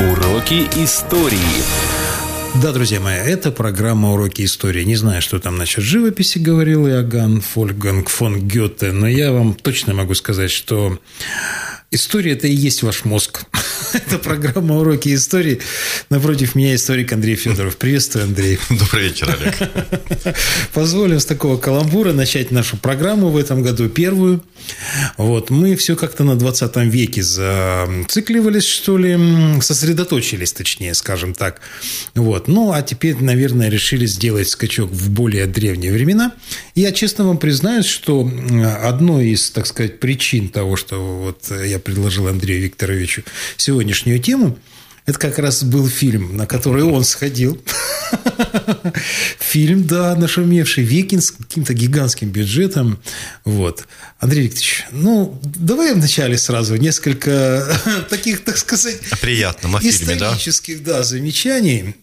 Уроки истории. Да, друзья мои, это программа «Уроки истории». Не знаю, что там насчет живописи говорил Иоганн Вольфганг фон Гёте, но я вам точно могу сказать, что история – это и есть ваш мозг. Это программа «Уроки истории». Напротив меня историк Андрей Федоров. Приветствую, Андрей. Добрый вечер, Олег. Позволим с такого каламбура начать нашу программу в этом году, первую. Вот. Мы все как-то на 20 веке зацикливались, что ли, сосредоточились, точнее, скажем так. Вот. Ну, а теперь, наверное, решили сделать скачок в более древние времена. Я честно вам признаюсь, что одной из, так сказать, причин того, что вот я предложил Андрею Викторовичу сегодняшнюю тему, это как раз был фильм, на который он сходил. Фильм, да, нашумевший, «Викинг», с каким-то гигантским бюджетом. Вот. Андрей Викторович, ну, давай вначале сразу несколько таких, так сказать, приятном о фильме, исторических, да, замечаний.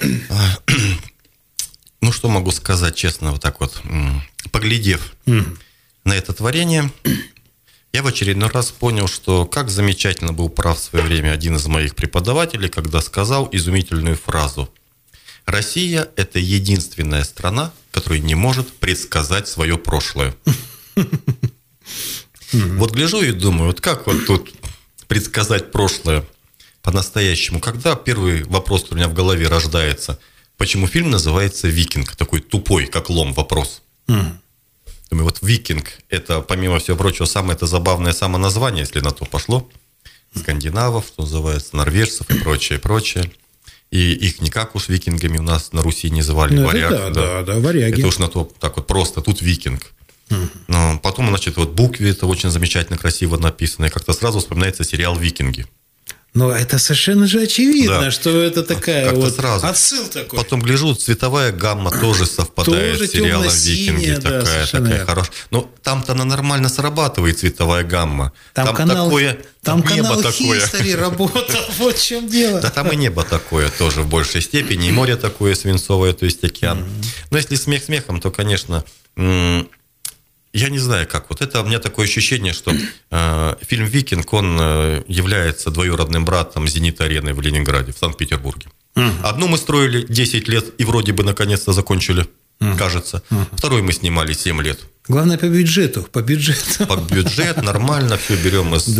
Ну, что могу сказать честно, вот так вот, поглядев на это творение, я в очередной раз понял, что как замечательно был прав в свое время один из моих преподавателей, когда сказал изумительную фразу: «Россия – это единственная страна, которая не может предсказать свое прошлое». Вот гляжу и думаю, вот как вот тут предсказать прошлое по-настоящему? Когда первый вопрос у меня в голове рождается, почему фильм называется «Викинг», такой тупой, как лом, вопрос. Думаю, вот «Викинг» – это, помимо всего прочего, самое-то забавное самоназвание, если на то пошло. Скандинавов, что называется, норвежцев и прочее, прочее. И их никак уж викингами у нас на Руси не звали. Ну, варяг, да, варяги. Это уж на то так вот просто, тут «Викинг». Но потом, значит, вот буквы это очень замечательно, красиво написано. И как-то сразу вспоминается сериал «Викинги». Но это совершенно же очевидно, да, что это такая как-то вот сразу. отсыл такой. Потом гляжу, цветовая гамма тоже совпадает тоже с сериалом «Викинги». Да, такая хорошая. Но там-то она нормально срабатывает, цветовая гамма. Там канал, такое, там небо канал такое. History работал, вот в чем дело. Да там и небо такое тоже в большей степени, и море такое свинцовое, то есть океан. Но если смех смехом, то, конечно... Я не знаю, как. Вот это у меня такое ощущение, что фильм «Викинг», он является двоюродным братом «Зенит-арены» в Ленинграде, в Санкт-Петербурге. Одну мы строили 10 лет и вроде бы наконец-то закончили, кажется. Вторую мы снимали 7 лет. Главное, по бюджету. По бюджет, нормально, все берем из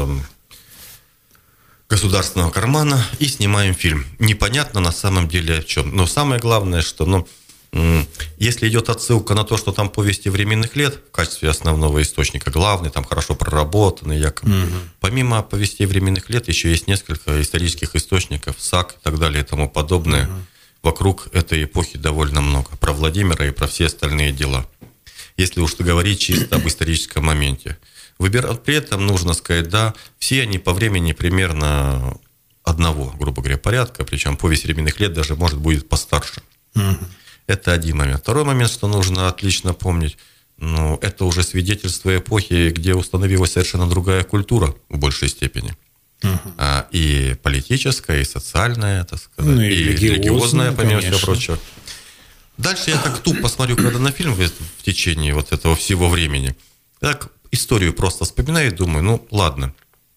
государственного кармана и снимаем фильм. Непонятно на самом деле о чем. Но самое главное, что... Если идет отсылка на то, что там повести временных лет в качестве основного источника, главный, там хорошо проработанный якобы. Помимо повестей временных лет еще есть несколько исторических источников, САК и так далее и тому подобное. Вокруг этой эпохи довольно много. Про Владимира и про все остальные дела. Если уж говорить чисто об историческом моменте. При этом нужно сказать, да, все они по времени примерно одного, грубо говоря, порядка, причем повесть временных лет даже, может, будет постарше. Это один момент. Второй момент, что нужно отлично помнить, это уже свидетельство эпохи, где установилась совершенно другая культура в большей степени. И политическая, и социальная, так сказать, и религиозная, помимо всего прочего. Дальше я так тупо смотрю, когда на фильм в течение вот этого всего времени. Так историю просто вспоминаю и думаю, ладно,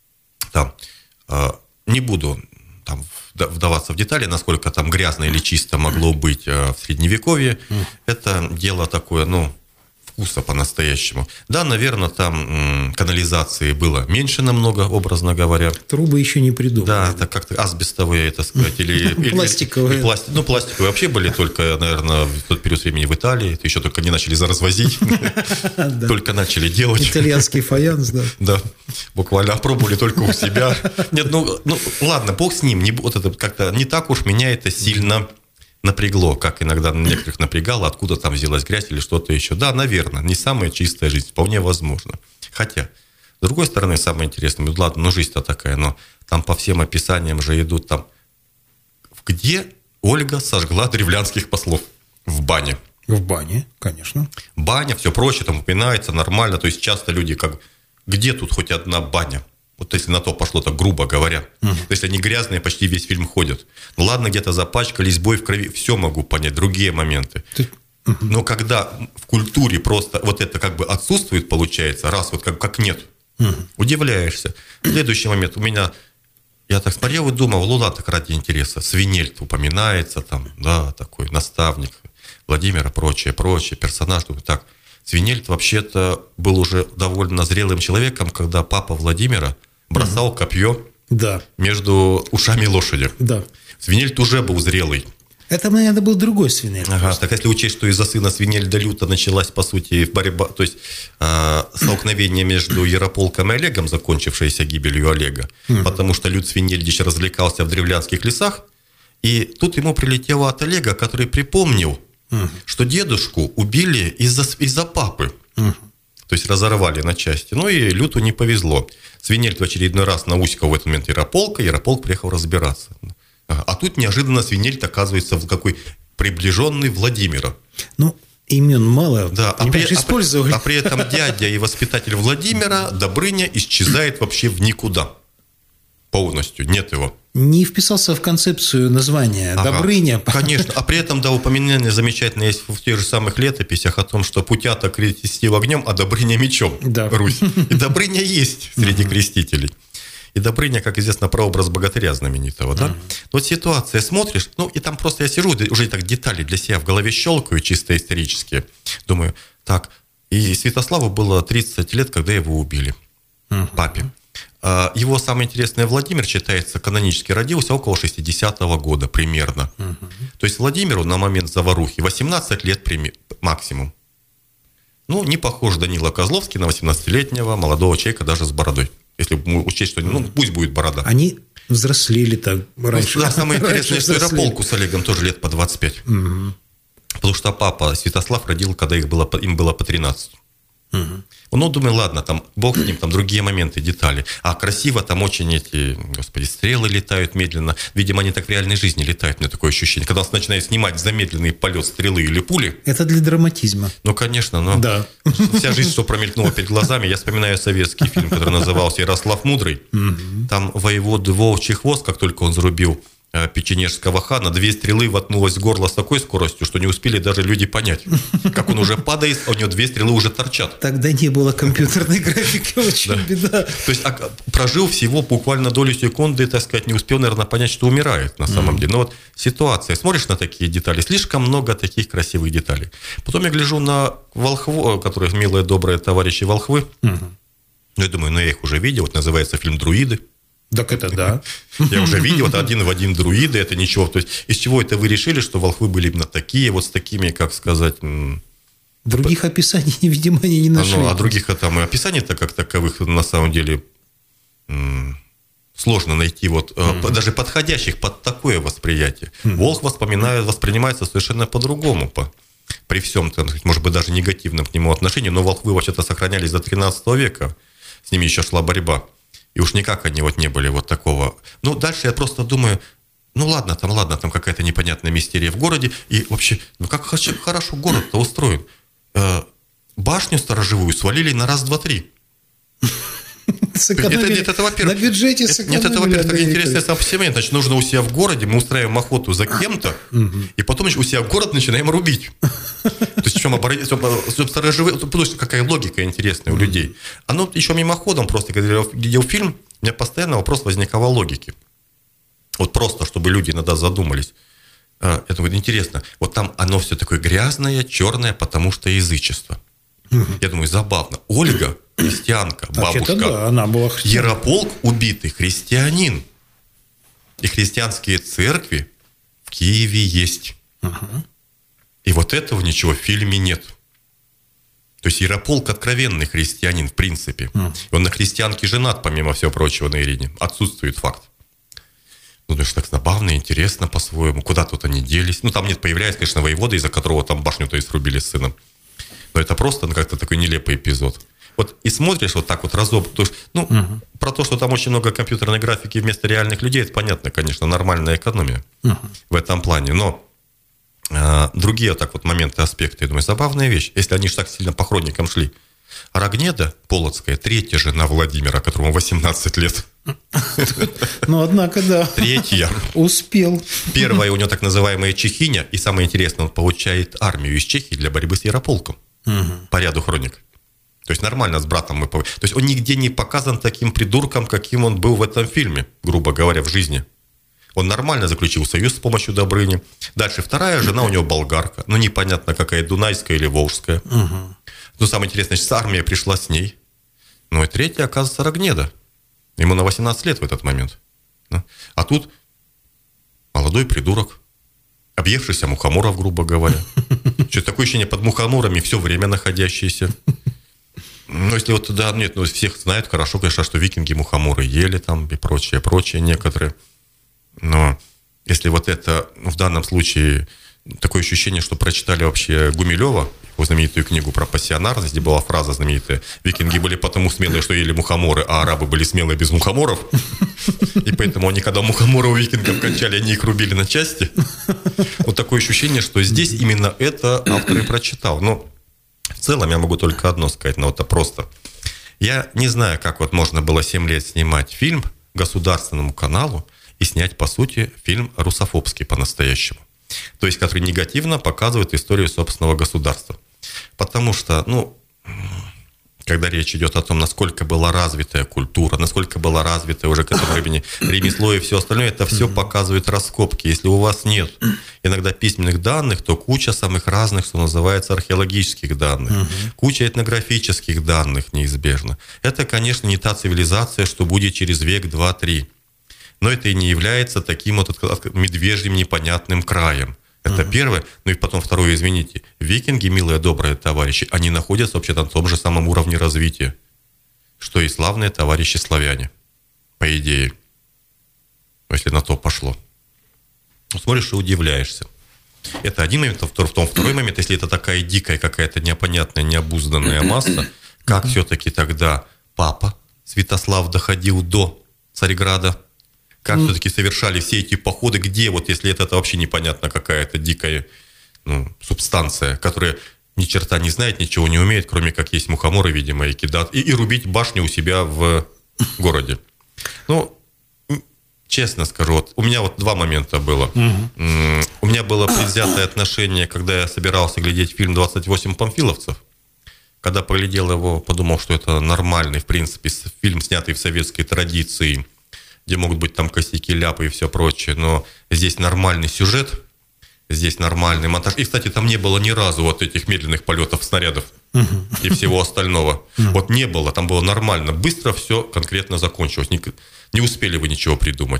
не буду вдаваться в детали, насколько там грязно или чисто могло быть в Средневековье. Это дело такое, вкуса по-настоящему. Да, наверное, там канализации было меньше намного, образно говоря. Трубы еще не придумали. Да, это как-то асбестовые, так сказать, или пластиковые. Пластиковые вообще были только, наверное, в тот период времени в Италии. Это еще только не начали развозить, только начали делать. Итальянский фаянс, да. Да, буквально опробовали только у себя. Нет, ладно, бог с ним. Вот это как-то не так уж меня это сильно напрягло, как иногда некоторых напрягало, откуда там взялась грязь или что-то еще. Да, наверное, не самая чистая жизнь, вполне возможно. Хотя, с другой стороны, самое интересное, ладно, жизнь-то такая, но там по всем описаниям же идут там, где Ольга сожгла древлянских послов? В бане. В бане, конечно. Баня, все прочее, там упоминается нормально, то есть часто люди где тут хоть одна баня? Вот если на то пошло, так грубо говоря. Если они грязные, почти весь фильм ходят. Ладно, где-то запачкались, бой в крови, все могу понять, другие моменты. Но когда в культуре просто вот это как бы отсутствует, получается, раз вот как нет, удивляешься. Следующий момент. У меня я так смотрел и думал, Луна так ради интереса. Свинельд упоминается там, да, такой наставник Владимира, прочее, персонаж. Думаю, так, Свинельд вообще-то был уже довольно зрелым человеком, когда папа Владимира бросал копье между ушами лошади. Да. Свинельд уже был зрелый. Это, наверное, был другой Свинельд. Ага, так если учесть, что из-за сына Свинельда Люта началась, по сути, борьба, то есть столкновение между Ярополком и Олегом, закончившееся гибелью Олега, потому что Лют Свинельдич развлекался в древлянских лесах, и тут ему прилетело от Олега, который припомнил, что дедушку убили из-за папы. То есть разорвали на части. Ну и Люту не повезло. Свинельд в очередной раз науськал в этот момент Ярополка, Ярополк приехал разбираться. А тут неожиданно Свинельд оказывается в какой приближенный Владимира. Ну, имен мало, да, использовали. А при этом дядя и воспитатель Владимира, Добрыня, исчезает вообще в никуда. Полностью, нет его. Не вписался в концепцию названия Добрыня. Конечно, а при этом, да, упоминание замечательное есть в тех же самых летописях о том, что Путята крестил огнем, а Добрыня мечом. Да. Русь. И Добрыня есть среди крестителей. И Добрыня, как известно, прообраз богатыря знаменитого, да? Вот ситуация, смотришь, ну, и там просто я сижу, уже так детали для себя в голове щелкаю, чисто исторические. Думаю, так, и Святославу было 30 лет, когда его убили, папе. Его самое интересное, Владимир, считается, канонически родился около 60-го года примерно. То есть Владимиру на момент заварухи 18 лет максимум. Ну, не похож Данила Козловский на 18-летнего молодого человека даже с бородой. Если учесть, что, ну, пусть будет борода. Они взрослели-то раньше. Да, самое интересное, что Ярополку с Олегом тоже лет по 25. Потому что папа Святослав родил, когда им было по 13. Ну, думаю, ладно, там, бог с ним, там другие моменты, детали. А красиво там очень эти, господи, стрелы летают медленно. Видимо, они так в реальной жизни летают, у меня такое ощущение. Когда он начинает снимать замедленный полет стрелы или пули. Это для драматизма. Ну, конечно, но да. Вся жизнь, что промелькнула перед глазами. Я вспоминаю советский фильм, который назывался «Ярослав Мудрый». Там воеводы Волчий Хвост, как только он зарубил печенежского хана, 2 стрелы воткнулось в горло с такой скоростью, что не успели даже люди понять, как он уже падает, а у него 2 стрелы уже торчат. Тогда не было компьютерной графики, очень беда. То есть прожил всего буквально долю секунды, так сказать, не успел, наверное, понять, что умирает на самом деле. Но вот ситуация, смотришь на такие детали, слишком много таких красивых деталей. Потом я гляжу на Волхву, которые милые, добрые товарищи Волхвы. Я думаю, я их уже видел, вот называется фильм «Друиды». Так это да. Я уже видел, это один в один друиды, это ничего. То есть, из чего это вы решили, что волхвы были именно такие, вот с такими, как сказать... Других описаний, видимо, они не нашли. А других там и описаний-то как таковых, на самом деле, сложно найти, вот, даже подходящих под такое восприятие. Волхв воспринимается совершенно по-другому, при всем, может быть, даже негативном к нему отношении, но волхвы вообще-то сохранялись до 13 века, с ними еще шла борьба. И уж никак они вот не были вот такого. Ну, дальше я просто думаю, ну ладно, там какая-то непонятная мистерия в городе. И вообще, ну как хорошо город-то устроен. Башню сторожевую свалили на раз, два, три. Это, во-первых, на бюджете сэкономили. Нет, это, во-первых, так интересно сам по себе. Значит, нужно у себя в городе, мы устраиваем охоту за кем-то, и потом у себя в город начинаем рубить. То есть, чтобы сторожевые... Потому что какая логика интересная у людей. Оно еще мимоходом просто, когда я видел фильм, у меня постоянно вопрос возникал о логике. Вот просто, чтобы люди иногда задумались. Это вот интересно. Вот там оно все такое грязное, черное, потому что язычество. Я думаю, забавно. Ольга, христианка, бабушка. Да, она была христианка. Ярополк убитый христианин. И христианские церкви в Киеве есть. И вот этого ничего в фильме нет. То есть Ярополк откровенный христианин, в принципе. Он на христианке женат, помимо всего прочего, на Ирине. Отсутствует факт. Ну, это же так забавно, интересно по-своему. Куда тут они делись? Ну, там нет, появляется, конечно, воевода, из-за которого там башню-то и срубили с сыном. Но это просто как-то такой нелепый эпизод. Вот и смотришь вот так вот разоб. То есть, про то, что там очень много компьютерной графики вместо реальных людей, это понятно, конечно, нормальная экономия в этом плане. Но другие вот так вот моменты, аспекты, я думаю, забавная вещь. Если они же так сильно по хроникам шли. Рогнеда Полоцкая, 3-я жена Владимира, которому 18 лет. Ну, однако, да. 3-я. Успел. 1-я у него так называемая Чехиня. И самое интересное, он получает армию из Чехии для борьбы с Ярополком. По ряду хроник. То есть нормально с братом мы... То есть он нигде не показан таким придурком, каким он был в этом фильме, грубо говоря, в жизни. Он нормально заключил союз с помощью Добрыни. Дальше вторая жена у него болгарка. Ну, непонятно, какая, дунайская или волжская. Угу. Ну, самое интересное, что армия пришла с ней. Ну, и третья, оказывается, Рогнеда. Ему на 18 лет в этот момент. А тут молодой придурок, объевшийся мухоморов, грубо говоря. Что-то такое ощущение, под мухоморами все время находящиеся. Ну, если вот, да, нет, ну, всех знают хорошо, конечно, что викинги мухоморы ели там и прочее некоторые. Но если вот это, ну, в данном случае, такое ощущение, что прочитали вообще Гумилева, его знаменитую книгу про пассионарность, где была фраза знаменитая: викинги были потому смелые, что ели мухоморы, а арабы были смелые без мухоморов. И поэтому они, когда мухоморы у викингов кончали, они их рубили на части. Вот такое ощущение, что здесь именно это автор и прочитал. Но в целом я могу только одно сказать, но это просто. Я не знаю, как вот можно было 7 лет снимать фильм государственному каналу и снять, по сути, фильм русофобский по-настоящему. То есть, который негативно показывает историю собственного государства. Потому что, ну, когда речь идет о том, насколько была развитая культура, насколько была развитая уже к этому времени ремесло и все остальное, это все показывает раскопки. Если у вас нет иногда письменных данных, то куча самых разных, что называется, археологических данных, куча этнографических данных неизбежно. Это, конечно, не та цивилизация, что будет через век, 2, 3. Но это и не является таким вот медвежьим непонятным краем. Это первое. Ну и потом второе, извините. Викинги, милые, добрые товарищи, они находятся вообще на том же самом уровне развития, что и славные товарищи славяне, по идее. Если на то пошло. Ну, смотришь и удивляешься. Это один момент. Второй момент, если это такая дикая какая-то непонятная, необузданная масса, как все-таки тогда папа Святослав доходил до Царьграда? Как все-таки совершали все эти походы, где, вот если это вообще непонятно какая-то дикая, ну, субстанция, которая ни черта не знает, ничего не умеет, кроме как есть мухоморы, видимо, и кидать, и рубить башню у себя в городе. Ну, честно скажу, вот у меня вот 2 момента было. У меня было предвзятое отношение, когда я собирался глядеть фильм «28 панфиловцев». Когда поглядел его, подумал, что это нормальный, в принципе, фильм, снятый в советской традиции, где могут быть там косяки, ляпы и все прочее, но здесь нормальный сюжет, здесь нормальный монтаж. И, кстати, там не было ни разу вот этих медленных полетов снарядов и всего остального. Вот не было, там было нормально. Быстро все конкретно закончилось. Не успели вы ничего придумать.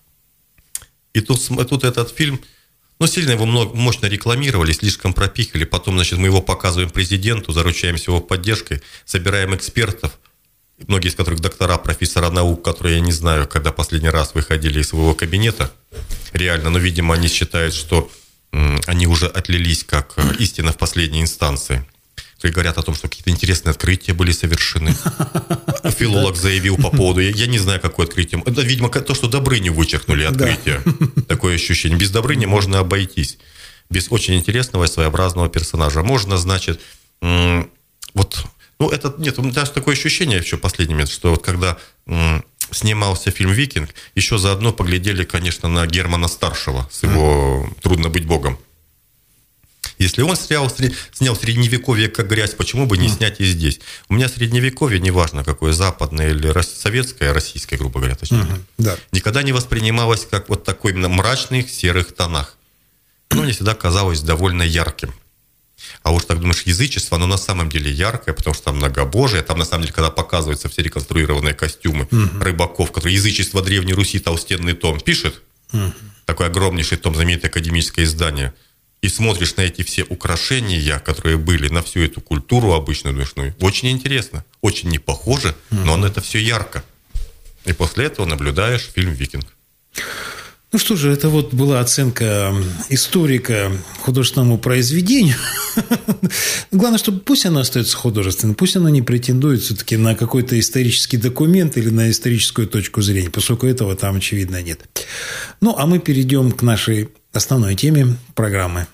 И тут этот фильм, ну, сильно его мощно рекламировали, слишком пропихали. Потом, значит, мы его показываем президенту, заручаемся его поддержкой, собираем экспертов, многие из которых доктора, профессора наук, которые, я не знаю, когда последний раз выходили из своего кабинета, реально, но, видимо, они считают, что они уже отлились как истина в последней инстанции. которые говорят о том, что какие-то интересные открытия были совершены. Филолог заявил по поводу, я не знаю, какое открытие. Это, видимо, то, что Добрыню вычеркнули открытие. Такое ощущение. Без Добрыни можно обойтись. Без очень интересного и своеобразного персонажа. Можно, значит, вот... Ну, это, нет, у меня даже такое ощущение еще последний момент, что вот когда снимался фильм «Викинг», еще заодно поглядели, конечно, на Германа Старшего с его «Трудно быть богом». Если он снял Средневековье как грязь, почему бы не снять и здесь? У меня Средневековье, неважно какое, западное или советское, российское, грубо говоря, точнее, никогда не воспринималось как вот такой именно мрачных серых тонах. Но мне всегда казалось довольно ярким. А уж так думаешь, язычество, оно на самом деле яркое, потому что там многобожие, там на самом деле, когда показываются все реконструированные костюмы рыбаков, которые язычество Древней Руси, толстенный том пишет, такой огромнейший том, знаменитое академическое издание, и смотришь на эти все украшения, которые были, на всю эту культуру обычную, думаешь, ну, очень интересно, очень не похоже, но это все ярко. И после этого наблюдаешь фильм «Викинг». Ну что же, это вот была оценка историка художественному произведению. Главное, чтобы пусть оно остается художественным, пусть оно не претендует все-таки на какой-то исторический документ или на историческую точку зрения, поскольку этого там, очевидно, нет. Ну, а мы перейдем к нашей основной теме программы.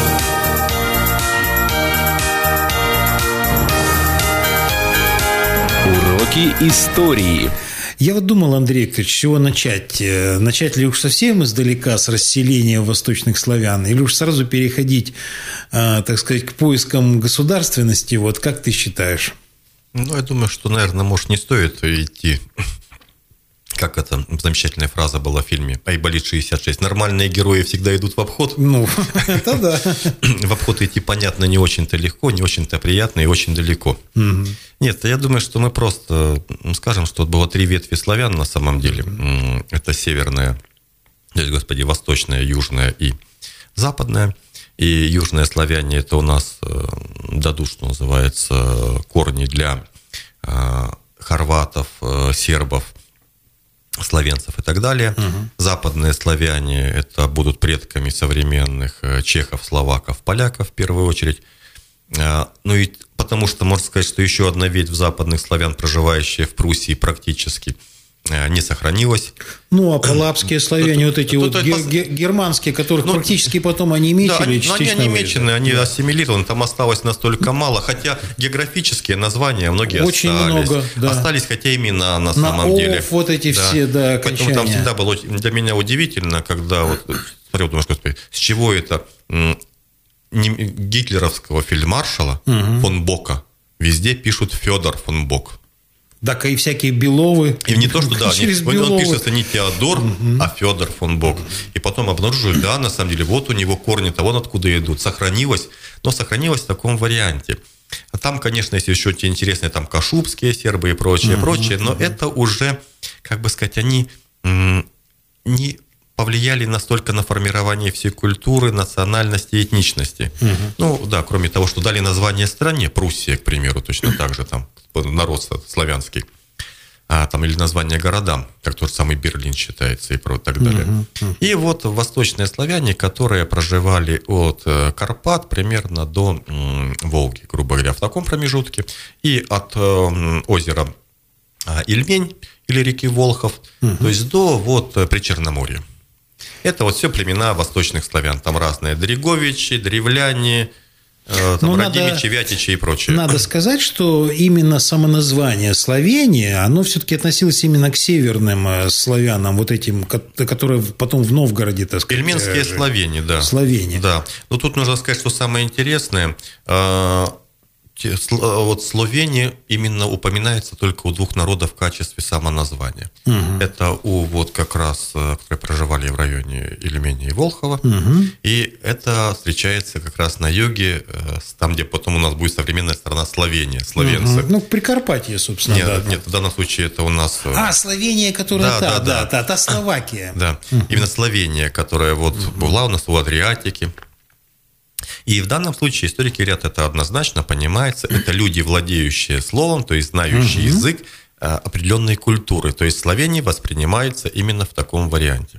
Уроки истории. Я вот думал, Андрей Викторович, с чего начать? Начать ли уж совсем издалека с расселения восточных славян? Или уж сразу переходить, так сказать, к поискам государственности? Вот как ты считаешь? Ну, я думаю, что, наверное, может, не стоит идти... Как это замечательная фраза была в фильме «Айболит 66». Нормальные герои всегда идут в обход. Ну, это да. В обход идти, понятно, не очень-то легко, не очень-то приятно и очень далеко. Угу. Нет, я думаю, что мы просто скажем, что было 3 ветви славян на самом деле. Это северная, господи, восточная, южная и западная. И южные славяне – это у нас дадут, что называется, корни для хорватов, сербов, славянцев и так далее. Западные славяне – это будут предками современных чехов, словаков, поляков в первую очередь. Ну и потому что, можно сказать, что еще одна ветвь западных славян, проживающая в Пруссии, практически не сохранилась. Ну, а палапские славяне, вот эти вот германские, которых практически потом онемечили. Да, они онемечены, они ассимилированы, там осталось настолько мало, хотя географические названия многие очень остались. Много, да. Остались, хотя имена на самом деле. Вот эти все, да, окончания. Поэтому там всегда было для меня удивительно, когда вот, смотрел, думаешь, господи, с чего это гитлеровского фельдмаршала фон Бока везде пишут Федор фон Бок. Так, и всякие Беловы. И не то, что да, он пишется не Теодор, а Федор фон Бок. И потом обнаружили, да, на самом деле, вот у него корни-то, вон откуда идут. Сохранилось, но сохранилось в таком варианте. А там, конечно, есть еще те интересные, там, кашубские сербы и прочее, но это уже, как бы сказать, они не повлияли настолько на формирование всей культуры, национальности и этничности. Ну, да, кроме того, что дали название стране, Пруссия, к примеру, точно так же, там, народ славянский, там, или название городам, как тот же самый Берлин считается и так далее. И вот восточные славяне, которые проживали от Карпат примерно до Волги, грубо говоря, в таком промежутке, и от озера Ильмень или реки Волхов, то есть до вот Причерноморья. Это вот все племена восточных славян. Там разные Дриговичи, древляне, там Радимичи, Вятичи и прочее. Надо сказать, что именно самоназвание Словения, оно все-таки относилось именно к северным славянам, вот этим, которые потом в Новгороде, так сказать, Ильменские славяне, да. Славяне. Да. Но тут нужно сказать, что самое интересное, вот Словения именно упоминается только у 2 народов в качестве самоназвания. Это у вот как раз, которые проживали в районе Ильмени и Волхова, и это встречается как раз на юге, там, где потом у нас будет современная страна Словения, словенцы. Ну, Прикарпатье, собственно. Нет, в данном случае это у нас... Словения, которая та Словакия. Да, именно Словения, которая вот была у нас у Адриатики. И в данном случае историки говорят, это однозначно понимается, это люди, владеющие словом, то есть знающие язык определенной культуры. То есть Словения воспринимается именно в таком варианте.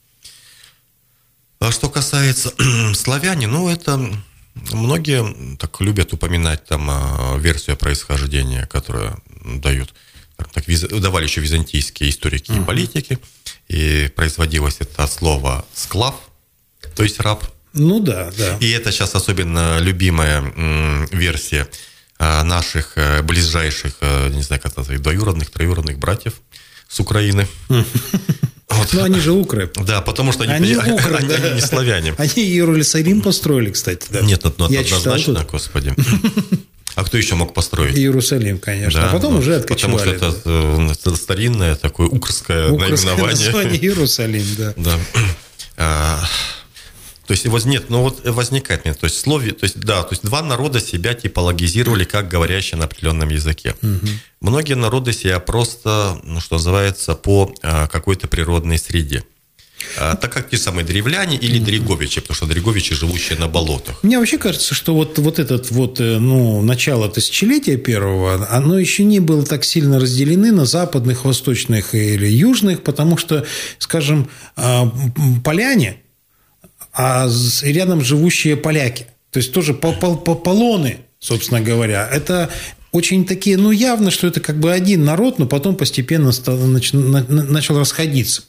А что касается славяне, ну, это многие так любят упоминать там версию происхождения, которую давали еще византийские историки и политики. И производилось это слово «склав», то есть «раб». Ну да, да. И это сейчас особенно любимая версия наших ближайших, не знаю, как это, двоюродных, троюродных братьев с Украины. Вот. Ну, они же укры. Да, потому что они не славяне. Они Иерусалим построили, кстати. Да. Нет, ну однозначно, господи. А кто еще мог построить? Иерусалим, конечно. Да, а потом уже откочевали. Потому что это старинное такое укрское наименование. Название Иерусалим, да. Да. То есть возникает, то есть 2 народа себя типологизировали как говорящие на определенном языке. Многие народы себя просто, что называется, по какой-то природной среде. Так как те самые древляне или дриговичи, потому что дриговичи, живущие на болотах. Мне вообще кажется, что вот этот начало тысячелетия первого, оно еще не было так сильно разделены на западных, восточных или южных, потому что, скажем, поляне, а рядом живущие поляки. То есть тоже полоны, собственно говоря. Это очень такие, явно, что это как бы один народ, но потом постепенно начал расходиться.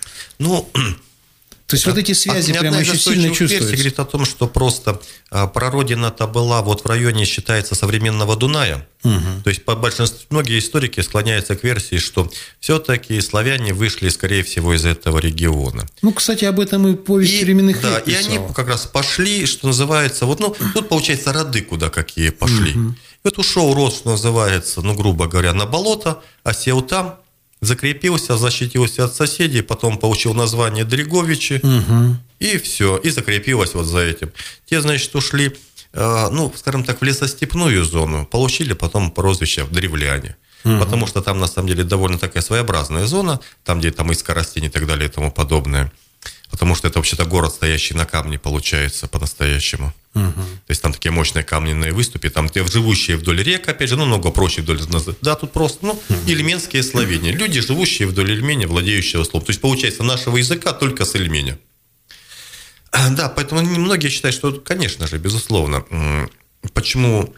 То есть вот эти связи прямо очень сильно чувствуются. Говорит о том, что просто прародина-то была вот в районе, считается, современного Дуная. То есть по большинству, многие историки склоняются к версии, что все-таки славяне вышли, скорее всего, из этого региона. Кстати, об этом и повесть временных лет писала. И они как раз пошли, что называется, тут получается роды куда какие пошли. вот ушел род, что называется, ну, грубо говоря, на болото, осел там, закрепился, защитился от соседей, потом получил название Дреговичи, и все, и закрепилось вот за этим. Те, значит, ушли, ну, скажем так, в лесостепную зону, получили потом прозвище древляне. Потому что там, на самом деле, довольно такая своеобразная зона, там, где там искра растений и так далее и тому подобное. Потому что это вообще-то город, стоящий на камне, получается, по-настоящему. То есть там такие мощные каменные выступы, там живущие вдоль рек, опять же, ну, много проще вдоль... Да, тут просто, ну, ильменские словения. Люди, живущие вдоль Ильменя, владеющие словом. То есть, получается, нашего языка только с Ильменя. Да, поэтому многие считают, что, конечно же, безусловно, почему,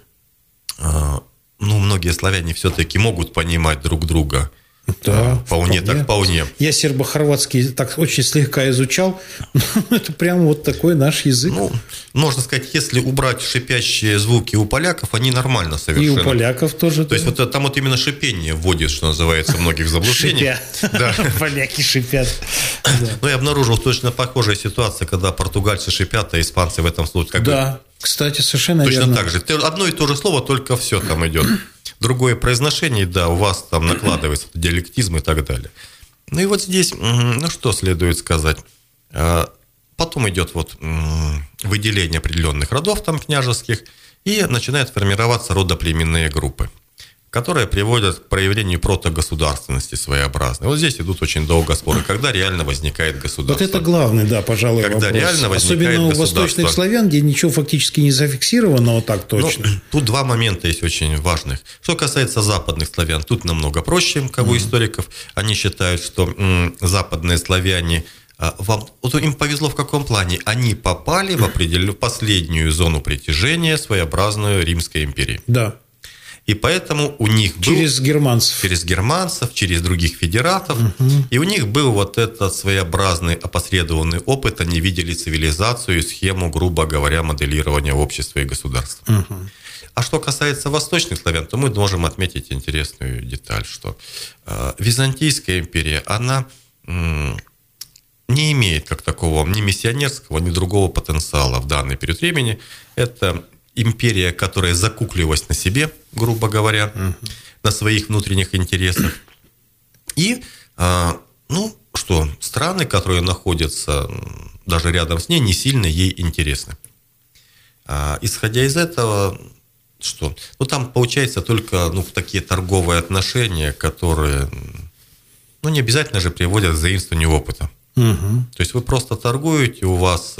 ну, многие славяне все-таки могут понимать друг друга. Да, вполне. Так вполне. Я сербо-хорватский так очень слегка изучал. Это прям вот такой наш язык. Ну, можно сказать, если убрать шипящие звуки у поляков, они нормально совершенно. И у поляков тоже. То есть, вот там вот именно шипение вводит, что называется, многих в заблуждение. Да. Поляки шипят. Но я обнаружил точно похожая ситуация, когда португальцы шипят, а испанцы в этом случае... Да, кстати, совершенно верно. Точно так же. Одно и то же слово, только все там идет. Другое произношение, да, у вас там накладывается диалектизм и так далее. Ну и вот здесь, ну что следует сказать. Потом идет вот выделение определенных родов там княжеских, и начинают формироваться родоплеменные группы, которые приводят к проявлению протогосударственности своеобразной. Вот здесь идут очень долго споры, когда реально возникает государство. Вот это главный, да, пожалуй, когда вопрос. Реально возникает особенно у восточных славян, где ничего фактически не зафиксировано, вот так точно. Ну, тут два момента есть очень важных. Что касается западных славян, тут намного проще, как у историков. Они считают, что западные славяне... Вот им повезло в каком плане? Они попали в последнюю зону притяжения своеобразную Римской империи. Да. И поэтому у них был... Через германцев, через других федератов. И у них был вот этот своеобразный опосредованный опыт. Они видели цивилизацию и схему, грубо говоря, моделирования общества и государства. А что касается восточных славян, то мы можем отметить интересную деталь, что Византийская империя, она не имеет как такого ни миссионерского, ни другого потенциала в данный период времени. Это империя, которая закуклилась на себе, грубо говоря, на своих внутренних интересах. И, ну что, страны, которые находятся даже рядом с ней, не сильно ей интересны. Исходя из этого, что? Ну, там получается только такие торговые отношения, которые, ну, не обязательно же приводят к заимствованию опыта. То есть вы просто торгуете, у вас...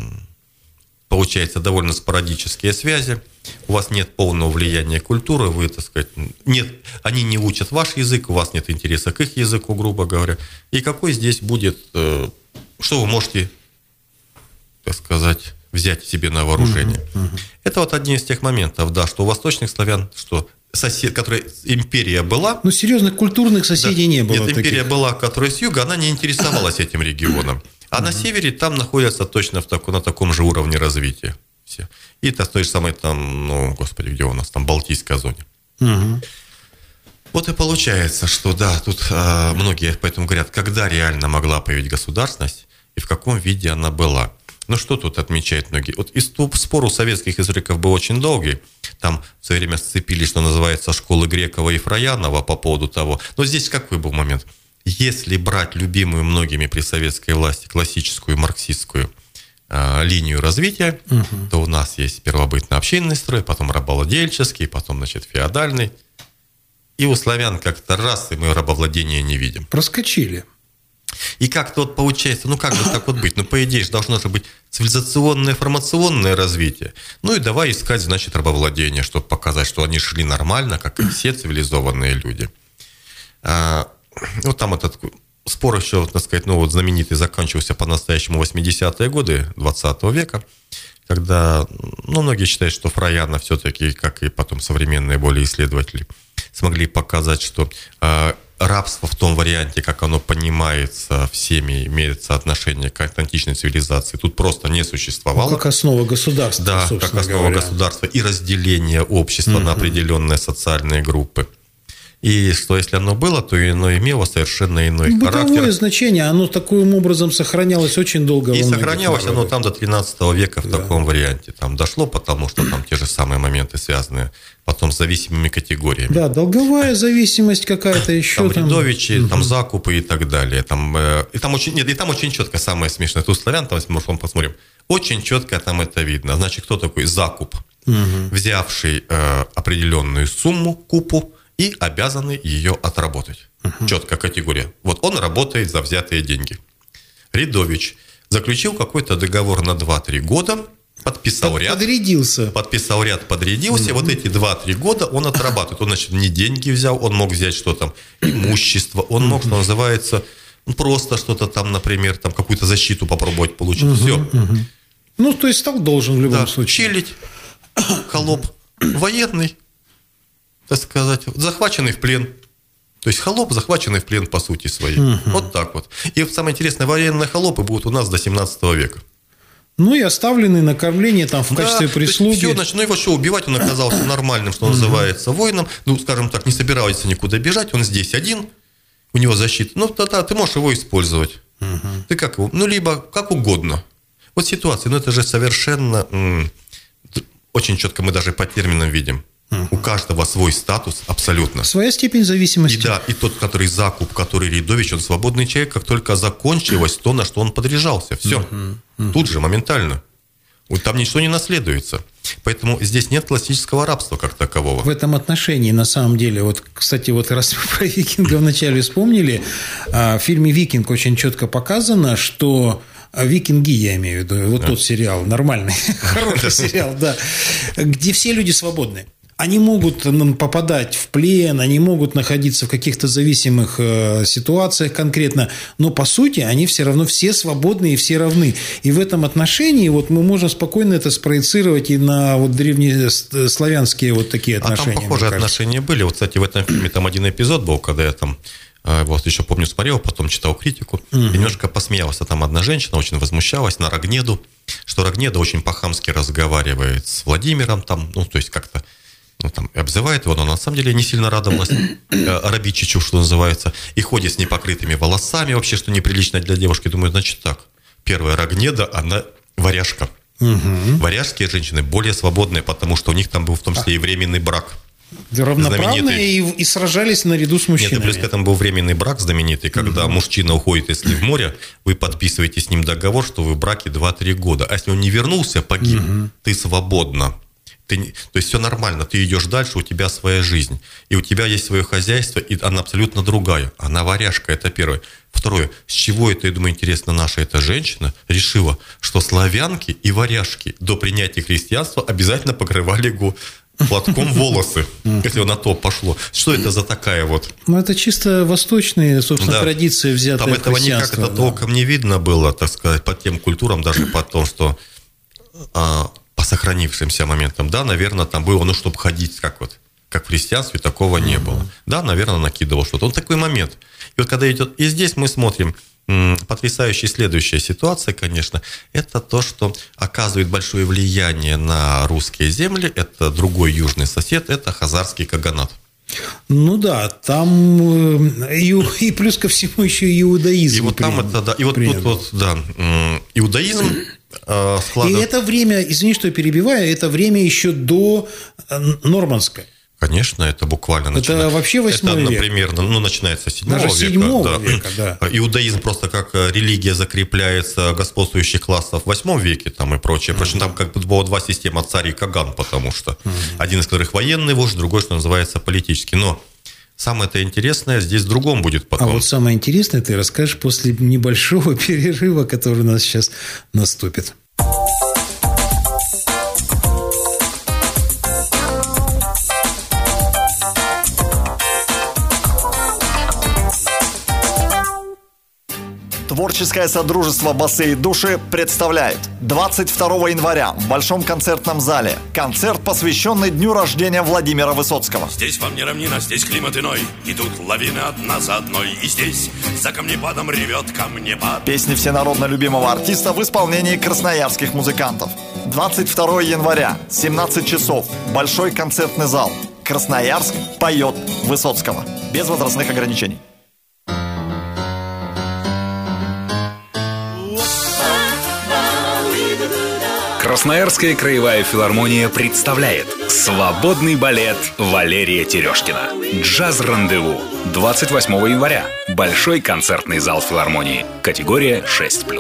Получается довольно спорадические связи, у вас нет полного влияния культуры, вы, так сказать, нет, они не учат ваш язык, у вас нет интереса к их языку, грубо говоря. И какой здесь будет, что вы можете, так сказать, взять себе на вооружение? Это вот один из тех моментов, да, что у восточных славян, что сосед, которая империя была... Ну, серьезных культурных соседей не было. Нет, империя была, которая с юга, она не интересовалась этим регионом. А на севере там находятся точно на таком же уровне развития все. И это с той же самой там, ну, господи, где у нас там, Балтийской зоне. Вот и получается, что да, тут многие поэтому говорят, когда реально могла появиться государственность и в каком виде она была. Ну, что тут отмечают многие? Вот спор у советских историков был очень долгий. Там в свое время сцепились, что называется, школы Грекова и Фраянова по поводу того. Но здесь какой был момент? Если брать любимую многими при советской власти классическую марксистскую линию развития, то у нас есть первобытно-общинный строй, потом рабовладельческий, потом, значит, феодальный. И у славян как-то раз, и мы рабовладения не видим. Проскочили. И как-то вот получается, ну как же так вот быть? Ну, по идее, должно же быть цивилизационное, информационное развитие. Ну и давай искать, значит, рабовладение, чтобы показать, что они шли нормально, как и все цивилизованные люди. Вот там этот спор еще, так сказать, ну вот знаменитый заканчивался по-настоящему 80-е годы 20 века, когда, ну, многие считают, что Фраяна все-таки, как и потом современные более исследователи, смогли показать, что рабство в том варианте, как оно понимается всеми, имеет соотношение к античной цивилизации, тут просто не существовало. Ну, как основа государства. Да, как основа государства и разделение общества на определенные социальные группы. И что если оно было, то оно имело совершенно иной бытовое характер. значение, оно таким образом сохранялось очень долго. И сохранялось оно там до 13 века в таком варианте. Там дошло, потому что там те же самые моменты связаны потом с зависимыми категориями. Да, долговая зависимость какая-то еще. Там рядовичи, там закупы и так далее. И там очень четко, самое смешное, тут славян, там, если мы посмотрим, очень четко там это видно. Значит, кто такой закуп? Взявший определенную сумму, купу, и обязаны ее отработать. Четкая категория. Вот он работает за взятые деньги. Рядович заключил какой-то договор на 2-3 года, подписал ряд. Подрядился. Вот эти 2-3 года он отрабатывает. Он, значит, не деньги взял, он мог взять что там, имущество, он мог, что называется, просто что-то там, например, там какую-то защиту попробовать получить. Все. Ну, то есть стал должен в любом случае. Челядь, холоп, военный, так сказать, захваченный в плен. То есть холоп, захваченный в плен по сути своей. Вот так вот. И самое интересное, военные холопы будут у нас до 17 века. Ну и оставлены на кормление там в качестве прислуги. Все, значит, его что, убивать, он оказался нормальным, что называется, воином. Ну, скажем так, не собирается никуда бежать, он здесь один, у него защита. Ну, тогда ты можешь его использовать. Ты как его? Ну, либо как угодно. Вот ситуация, это же совершенно очень четко мы даже по терминам видим. У каждого свой статус абсолютно. Своя степень зависимости. И тот, который закуп, который рядович, он свободный человек, как только закончилось то, на что он подряжался. Все. Тут же, моментально. Там ничего не наследуется. Поэтому здесь нет классического рабства как такового. В этом отношении, на самом деле, вот, кстати, вот раз мы про викинга вначале вспомнили, в фильме «Викинг» очень четко показано, что «Викинги», я имею в виду, вот тот сериал, нормальный, хороший сериал, да, где все люди свободны. Они могут попадать в плен, они могут находиться в каких-то зависимых ситуациях конкретно, но по сути они все равно все свободны и все равны. И в этом отношении вот мы можем спокойно это спроецировать и на вот древнеславянские вот такие отношения. А там похожие отношения были. Вот, кстати, в этом фильме там один эпизод был, когда я там вот еще помню, смотрел, потом читал критику, и немножко посмеялся. Там одна женщина очень возмущалась на Рогнеду, что Рогнеда очень по-хамски разговаривает с Владимиром, там, ну, то есть как-то там, обзывает его, но на самом деле не сильно радовалась Рабичичу, что называется, и ходит с непокрытыми волосами, вообще, что неприлично для девушки. Думаю, значит так, первая Рогнеда, она варяжка. Варяжские женщины более свободные, потому что у них там был в том числе и временный брак. Равноправные и сражались наряду с мужчинами. Нет, плюс к этому был временный брак знаменитый, когда мужчина уходит, если в море, вы подписываете с ним договор, что вы в браке 2-3 года. А если он не вернулся, погиб, ты свободна. То есть все нормально, ты идешь дальше, у тебя своя жизнь. И у тебя есть свое хозяйство, и она абсолютно другая. Она варяжка, это первое. Второе, с чего это, я думаю, интересно, наша эта женщина решила, что славянки и варяжки до принятия христианства обязательно покрывали платком волосы, если на то пошло. Что это за такая вот? Ну, это чисто восточные, собственно, традиции, взятые там этого никак это толком не видно было, так сказать, по тем культурам, даже по тому, что по сохранившимся моментам. Да, наверное, там было, ну, чтобы ходить как в христианстве, такого не было. Да, наверное, накидывал что-то. Вот такой момент. И вот когда идет, и здесь мы смотрим, потрясающая следующая ситуация, конечно, это то, что оказывает большое влияние на русские земли. Это другой южный сосед, это хазарский каганат. Ну да, там и плюс ко всему еще и иудаизм. И вот там это, да, и вот тут вот, да, иудаизм И это время, извини, что я перебиваю, это время еще до Нормандской. Конечно, это буквально начинается. Это вообще 8 век. Это, например, начинается с 7 века. Даже 7 века, да. Иудаизм просто как религия закрепляется господствующих классов в 8 веке там и прочее. Причем там как бы было 2 системы, царь и каган, потому что один из которых военный вождь, другой, что называется, политический. Но самое-то интересное здесь в другом будет потом. А вот самое интересное ты расскажешь после небольшого перерыва, который у нас сейчас наступит. Творческое содружество «Басы и души» представляет 22 января в Большом концертном зале концерт, посвященный дню рождения Владимира Высоцкого. Здесь вам не равнина, здесь климат иной, идут лавины одна за одной, и здесь за камнепадом ревет камнепад. Песни всенародно любимого артиста в исполнении красноярских музыкантов. 22 января, 17 часов, Большой концертный зал. Красноярск поет Высоцкого. Без возрастных ограничений. Красноярская краевая филармония представляет свободный балет Валерия Терешкина. Джаз-рандеву. 28 января. Большой концертный зал филармонии. Категория 6+.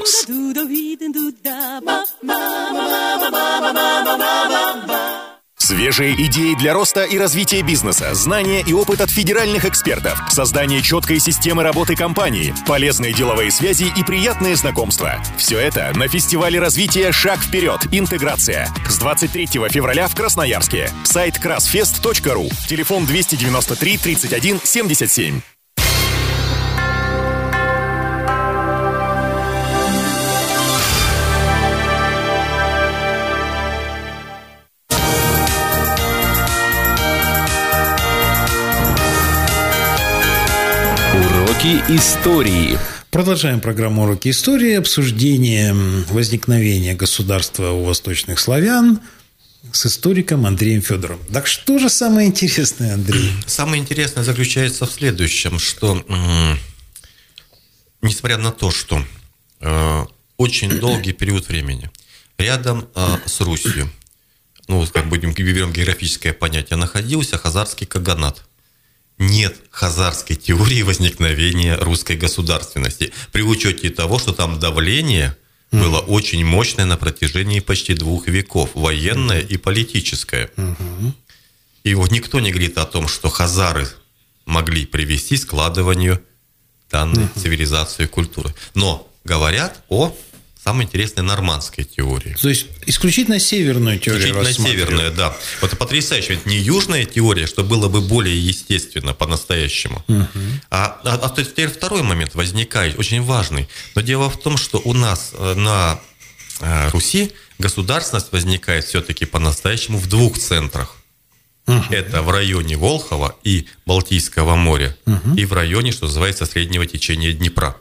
Свежие идеи для роста и развития бизнеса, знания и опыт от федеральных экспертов, создание четкой системы работы компании, полезные деловые связи и приятные знакомства. Все это на фестивале развития «Шаг вперед. Интеграция» с 23 февраля в Красноярске. Сайт krasfest.ru. Телефон 293 31 77. Уроки истории. Продолжаем программу «Уроки истории». Обсуждение возникновения государства у восточных славян с историком Андреем Федоровым. Так что же самое интересное, Андрей? Самое интересное заключается в следующем, что несмотря на то, что очень долгий период времени рядом с Русью, ну, как берем географическое понятие, находился хазарский каганат. Нет хазарской теории возникновения русской государственности, при учете того, что там давление было очень мощное на протяжении почти 2 веков, военное и политическое. И вот никто не говорит о том, что хазары могли привести к складыванию данной цивилизации и культуры. Но говорят о самой интересной нормандской теории. То есть исключительно северную теорию исключительно северная, да. Вот это потрясающе. Это не южная теория, что было бы более естественно по-настоящему. А теперь второй момент возникает, очень важный. Но дело в том, что у нас на Руси государственность возникает все-таки по-настоящему в 2 центрах. Это в районе Волхова и Балтийского моря, и в районе, что называется, среднего течения Днепра.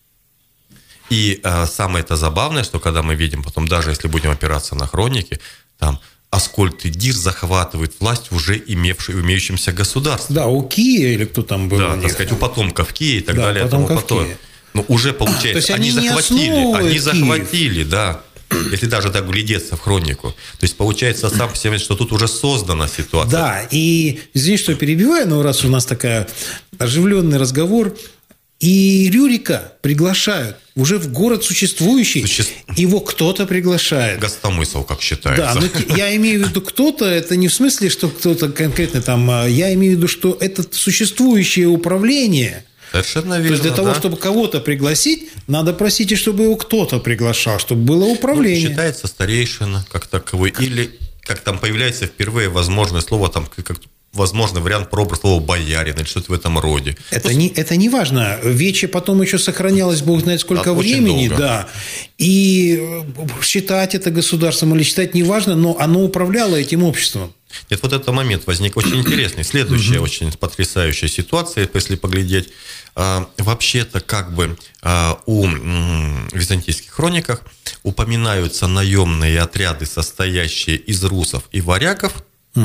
И самое это забавное, что когда мы видим потом, даже если будем опираться на хроники, там Аскольд и Дир захватывают власть в уже имеющемся государстве. Да, у Кия или кто там был? Да, так сказать, у потомков Кия и так далее. Потомков Кия. Ну, уже получается, они захватили, да. Если даже так глядеться в хронику. То есть, получается, сам по себе, что тут уже создана ситуация. Да, и извини, что перебиваю, но раз у нас такая оживленный разговор, и Рюрика приглашают уже в город существующий, его кто-то приглашает. Гостомысл, как считается. Да, но я имею в виду кто-то, это не в смысле, что кто-то конкретно там, я имею в виду, что это существующее управление. Совершенно верно. То есть для того, чтобы кого-то пригласить, надо просить, и чтобы его кто-то приглашал, чтобы было управление. Ну, считается старейшина как таковой, или как там появляется впервые возможное слово, там как возможно, вариант прообраз слова «боярин» или что-то в этом роде. Это не важно. Вече потом еще сохранялось, бог знает сколько времени. Да. И считать это государством или считать не важно, но оно управляло этим обществом. Нет, вот этот момент возник очень интересный. Следующая очень потрясающая ситуация, если поглядеть. Вообще-то как бы у византийских хрониках упоминаются наемные отряды, состоящие из русов и варягов.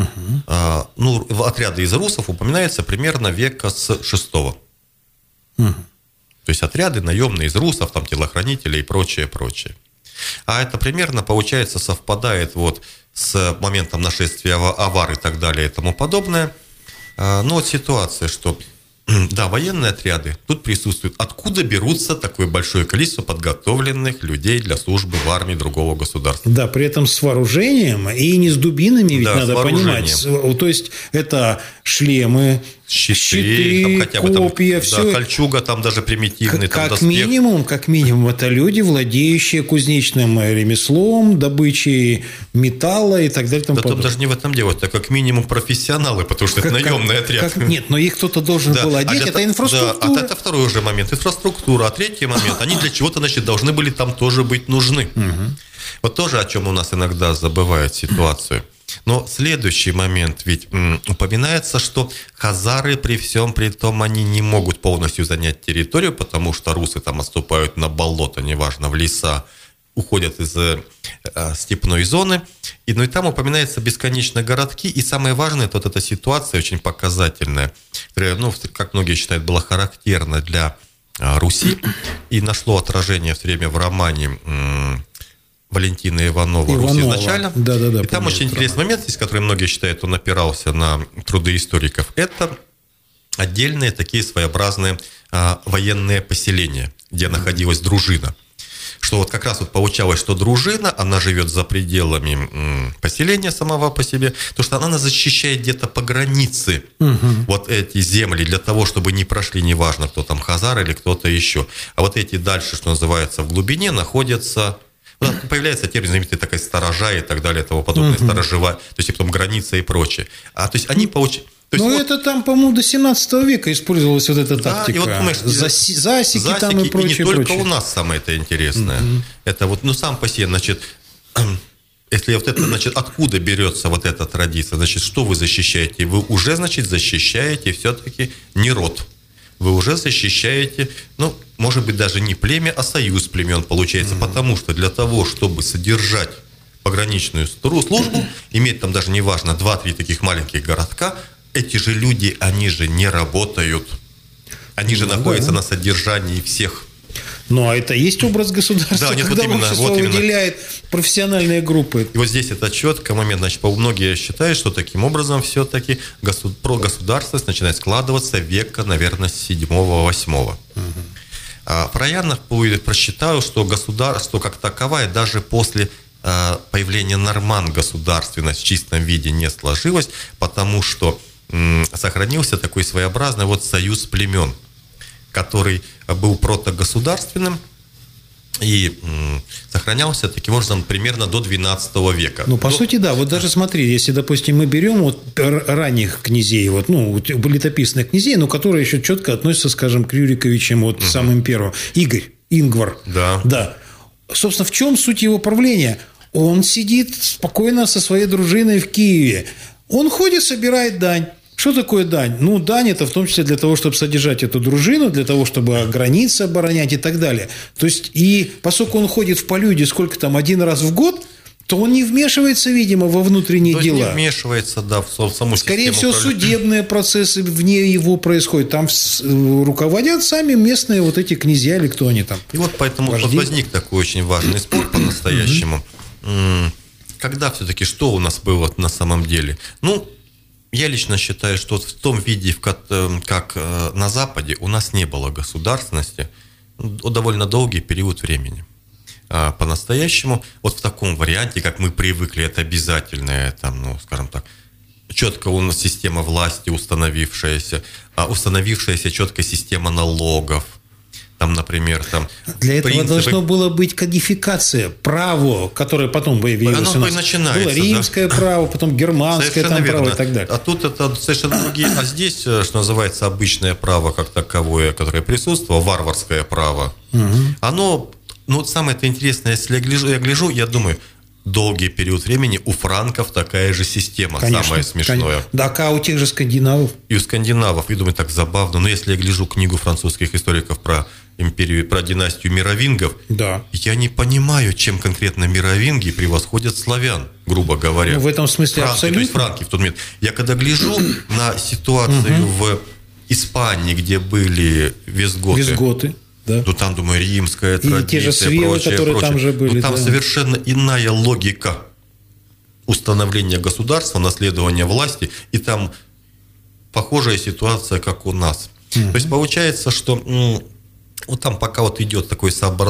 Ну, отряды из русов упоминаются примерно века с VI. То есть отряды наемные из русов, там телохранители и прочее. А это примерно, получается, совпадает вот с моментом нашествия авар и так далее и тому подобное. Но вот ситуация, что да, военные отряды тут присутствуют. Откуда берутся такое большое количество подготовленных людей для службы в армии другого государства? Да, при этом с вооружением и не с дубинами, ведь надо понимать. То есть это шлемы, щиты, там, копья, там, все. Да, кольчуга там даже примитивный. Как минимум, это люди, владеющие кузнечным ремеслом, добычей металла и так далее. Да там даже не в этом дело, это как минимум профессионалы, потому что это наемный отряд. Нет, но их кто-то должен был одеть, это инфраструктура. Да, это второй уже момент, инфраструктура. А третий момент, они для чего-то, значит, должны были там тоже быть нужны. Вот тоже, о чем у нас иногда забывают ситуацию. Но следующий момент, ведь упоминается, что хазары при всем при том, они не могут полностью занять территорию, потому что русы там отступают на болото, неважно, в леса, уходят из степной зоны, и там упоминаются бесконечно городки, и самое важное, это вот эта ситуация очень показательная, которая, как многие считают, была характерна для Руси, и нашло отражение все время в романе Валентина Иванова «Русь изначально». Да, и там очень интересный момент есть, который многие считают, он опирался на труды историков. Это отдельные такие своеобразные военные поселения, где находилась дружина. Что вот как раз вот получалось, что дружина, она живет за пределами поселения самого по себе, то что она защищает где-то по границе вот эти земли, для того, чтобы не прошли, неважно, кто там, хазар или кто-то еще. А вот эти дальше, что называется, в глубине находятся... Появляется термин знаменитый такой сторожа и так далее, и тому подобное, сторожевая, то есть потом граница и прочее. То есть они получают... это там, по-моему, до 17 века использовалась вот эта тактика. И вот, понимаешь, засеки там и прочее. И не только у нас самое это интересное. Это вот, сам по себе, значит, если вот это, значит, откуда берется вот эта традиция, значит, что вы защищаете? Вы уже, значит, защищаете все-таки не род. Вы уже защищаете, может быть, даже не племя, а союз племен получается, потому что для того, чтобы содержать пограничную службу, иметь там даже, неважно, 2-3 таких маленьких городка, эти же люди, они же не работают. Они же находятся на содержании всех. А это есть образ государства, да, нет, когда вот общество выделяет профессиональные группы. И вот здесь это четко момент. Значит, многие считают, что таким образом все-таки государственность начинает складываться века, наверное, с 7-8. Проянов просчитал, что государство как таковое даже после появления норман государственность в чистом виде не сложилась, потому что сохранился такой своеобразный союз племен, который был протогосударственным и сохранялся таким образом примерно до 12 века. По сути, да. Вот даже смотри, если, допустим, мы берем ранних князей, летописных князей, которые еще четко относятся, скажем, к Рюриковичам, самым первым. Ингвар. Да. Собственно, в чем суть его правления? Он сидит спокойно со своей дружиной в Киеве. Он ходит, собирает дань. Что такое дань? Дань – это в том числе для того, чтобы содержать эту дружину, для того, чтобы границы оборонять и так далее. То есть, и поскольку он ходит в полюде сколько там, 1 раз в год, то он не вмешивается, видимо, во внутренние дела. Не вмешивается, в саму Скорее всего, судебные процессы вне его происходят. Там руководят сами местные эти князья или кто они там. И поэтому возник такой очень важный спор по-настоящему. Когда все-таки, что у нас было на самом деле? Я лично считаю, что в том виде, как на Западе, у нас не было государственности довольно долгий период времени. По-настоящему, в таком варианте, как мы привыкли, это обязательная, скажем так, четко у нас система власти установившаяся четкая система налогов. Например, для этого должно было быть кодификация, право, которое потом появилось у нас. Было римское право, потом германское право и так далее. А тут это совершенно другие. А здесь, что называется, обычное право как таковое, которое присутствовало, варварское право. Оно, самое-то интересное, если я гляжу, я думаю, долгий период времени у франков такая же система, конечно, самое смешное. Да, а у тех же скандинавов. И у скандинавов, и думаю, так забавно. Но если я гляжу книгу французских историков про империю, про династию мировингов, я не понимаю, чем конкретно мировинги превосходят славян, грубо говоря. В этом смысле франки, абсолютно. То есть франки в тот момент. Я когда гляжу на ситуацию в Испании, где были визготы, да. То там, думаю, римская традиция, и те же свевы, которые там же были. Там совершенно иная логика установления государства, наследования власти, и там похожая ситуация, как у нас. То есть получается, что там пока идет такой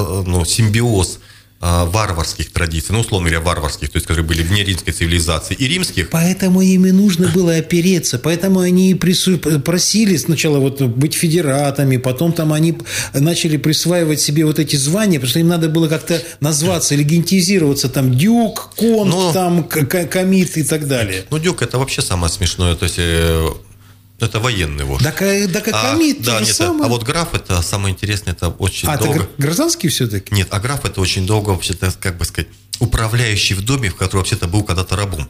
симбиоз варварских традиций, условно говоря, варварских, то есть, которые были вне римской цивилизации, и римских. Поэтому им и нужно было опереться, поэтому они и просили сначала быть федератами, потом они начали присваивать себе эти звания, потому что им надо было как-то назваться, легендизироваться, дюк, конт, комит и так далее. Дюк – это вообще самое смешное, то есть... Это военный вождь. Комит да, нет, самое. А граф, это самое интересное, это очень долго. Это гражданский все-таки? Нет, граф это очень долго, вообще-то, управляющий в доме, в котором вообще-то был когда-то рабом.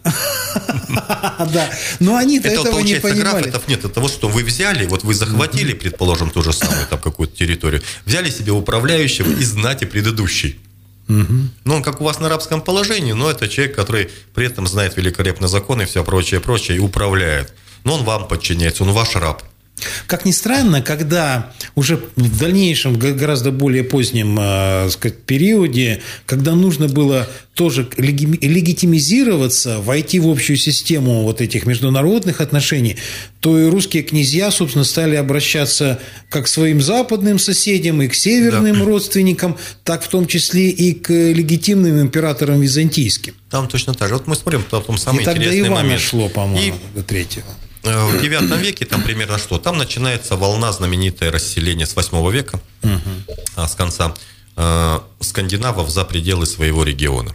Да, но они-то этого не понимали. Граф, это что вы взяли, вы захватили, предположим, ту же самую какую-то территорию, взяли себе управляющего из знати предыдущей. Но он как у вас на рабском положении, но это человек, который при этом знает великолепно законы и все прочее, и управляет. Но он вам подчиняется, он ваш раб. Как ни странно, когда уже в дальнейшем, гораздо более позднем, сказать, периоде, когда нужно было тоже легитимизироваться, войти в общую систему вот этих международных отношений, то и русские князья, собственно, стали обращаться как к своим западным соседям и к северным родственникам, так в том числе и к легитимным императорам византийским. Там точно так же. Вот мы смотрим, там самый и тогда интересный Ивана момент. шло, по-моему, до третьего. В IX веке там примерно что? Там начинается волна знаменитое расселение с VIII века, с конца скандинавов за пределы своего региона.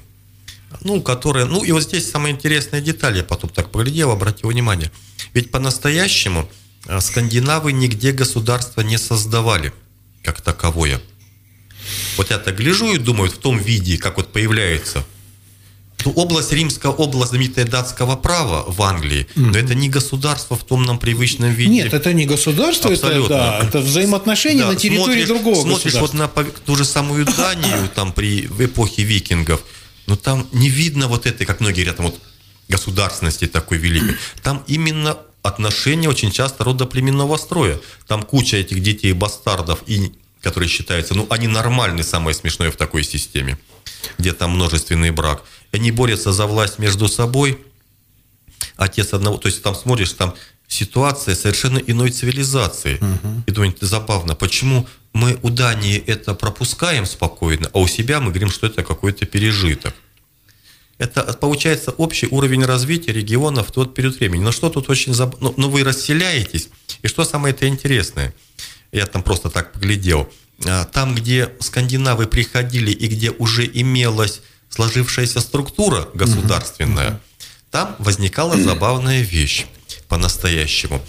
И вот здесь самая интересная деталь, я потом так поглядел, обратил внимание. Ведь по-настоящему скандинавы нигде государства не создавали, как таковое. Вот я так гляжу и думаю, в том виде, как вот появляется область римская, область знаменитая датского права в Англии, но это не государство в том нам привычном виде. Нет, это не государство, это взаимоотношения на территории другого смотришь государства. вот на ту же самую Данию там в эпохе викингов, но там не видно вот этой, как многие говорят, вот государственности такой великой. Там именно отношения очень часто родоплеменного строя. Там куча этих детей-бастардов, которые считаются, они нормальные, самое смешное в такой системе, где там множественный брак. Они борются за власть между собой. Отец одного... То есть там смотришь, там ситуация совершенно иной цивилизации. И думаешь, забавно, почему мы у Дании это пропускаем спокойно, а у себя мы говорим, что это какой-то пережиток. Это, получается, общий уровень развития региона в тот период времени. Но что тут очень забавно? Вы расселяетесь. И что самое это интересное? Я там просто так поглядел. Там, где скандинавы приходили и где уже имелась сложившаяся структура государственная, там возникала забавная вещь по-настоящему.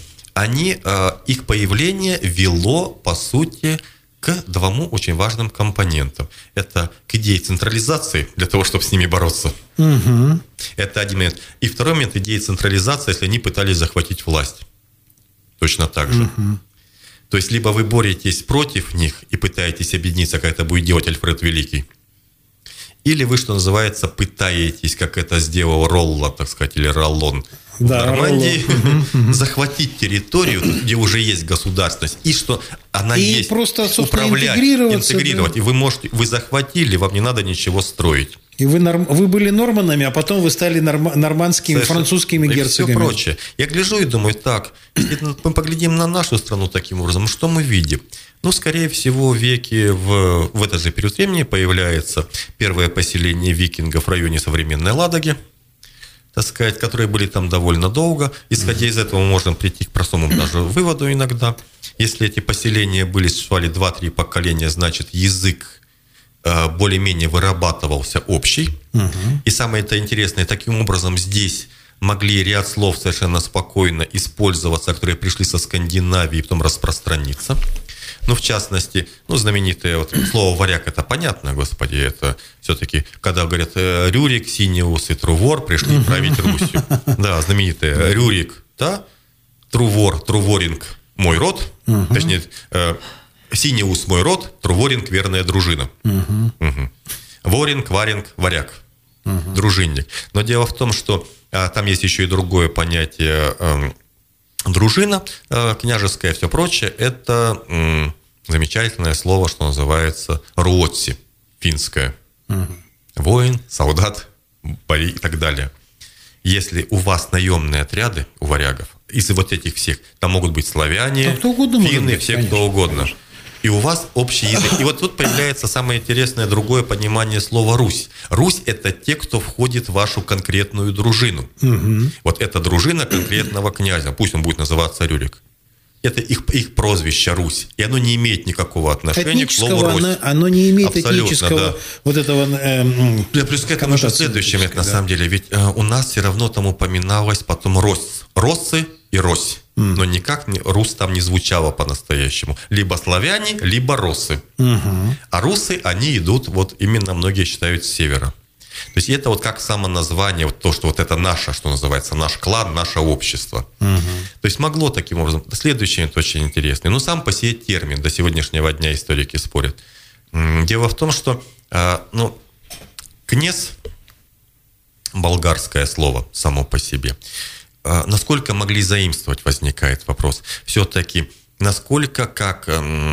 Их появление вело, по сути, к двум очень важным компонентам. Это к идее централизации, для того, чтобы с ними бороться. Это один момент. И второй момент – идея централизации, если они пытались захватить власть. Точно так же. То есть, либо вы боретесь против них и пытаетесь объединиться, как это будет делать Альфред Великий, или вы, что называется, пытаетесь, как это сделал Ролло, так сказать, или Роллон в Нормандии, захватить территорию, где уже есть государственность, и что она есть, просто, управлять, интегрировать. И вы захватили, вам не надо ничего строить. И вы были норманами, а потом вы стали нормандскими, французскими герцогами. И все прочее. Я гляжу и думаю, так, если мы поглядим на нашу страну таким образом, что мы видим? Скорее всего, в этот же период времени появляется первое поселение викингов в районе современной Ладоги, так сказать, которые были там довольно долго. Исходя из этого, мы можем прийти к простому даже выводу иногда. Если эти поселения существовали 2-3 поколения, значит, язык более-менее вырабатывался общий. И самое это интересное, таким образом здесь могли ряд слов совершенно спокойно использоваться, которые пришли со Скандинавии и потом распространиться. В частности, знаменитое слово «варяг» – это понятно, господи, это все-таки, когда говорят Рюрик, Синеус и Трувор пришли править Русью. Да, знаменитое Рюрик, да, Трувор, Труворинг – мой род, точнее, Синеус – мой род, Труворинг – верная дружина. Воринг, Варинг, варяг, дружинник. Но дело в том, что там есть еще и другое понятие дружина княжеская, все прочее. Это замечательное слово, что называется руотси, финское. Воин, солдат, и так далее. Если у вас наемные отряды, у варягов, из вот этих всех, там могут быть славяне, финны, все кто угодно. И у вас общий язык. И вот тут появляется самое интересное другое понимание слова «Русь». Русь – это те, кто входит в вашу конкретную дружину. Вот эта дружина конкретного князя, пусть он будет называться Рюрик. Это их прозвище «Русь». И оно не имеет никакого отношения к слову «Русь». Оно не имеет абсолютно, этнического вот этого плюс к этому же следующий момент, на самом деле. Ведь у нас все равно там упоминалось потом «Рось». «Россы» и «Рось». Но никак рус там не звучало по-настоящему. Либо славяне, либо русы. А русы, они идут, именно многие считают, с севера. То есть это как само название, то, что это наше, что называется, наш клан, наше общество. То есть могло таким образом. Следующий это очень интересный. Сам по себе термин, до сегодняшнего дня историки спорят. Дело в том, что Князь, болгарское слово само по себе. Насколько могли заимствовать, возникает вопрос. Все-таки, насколько, как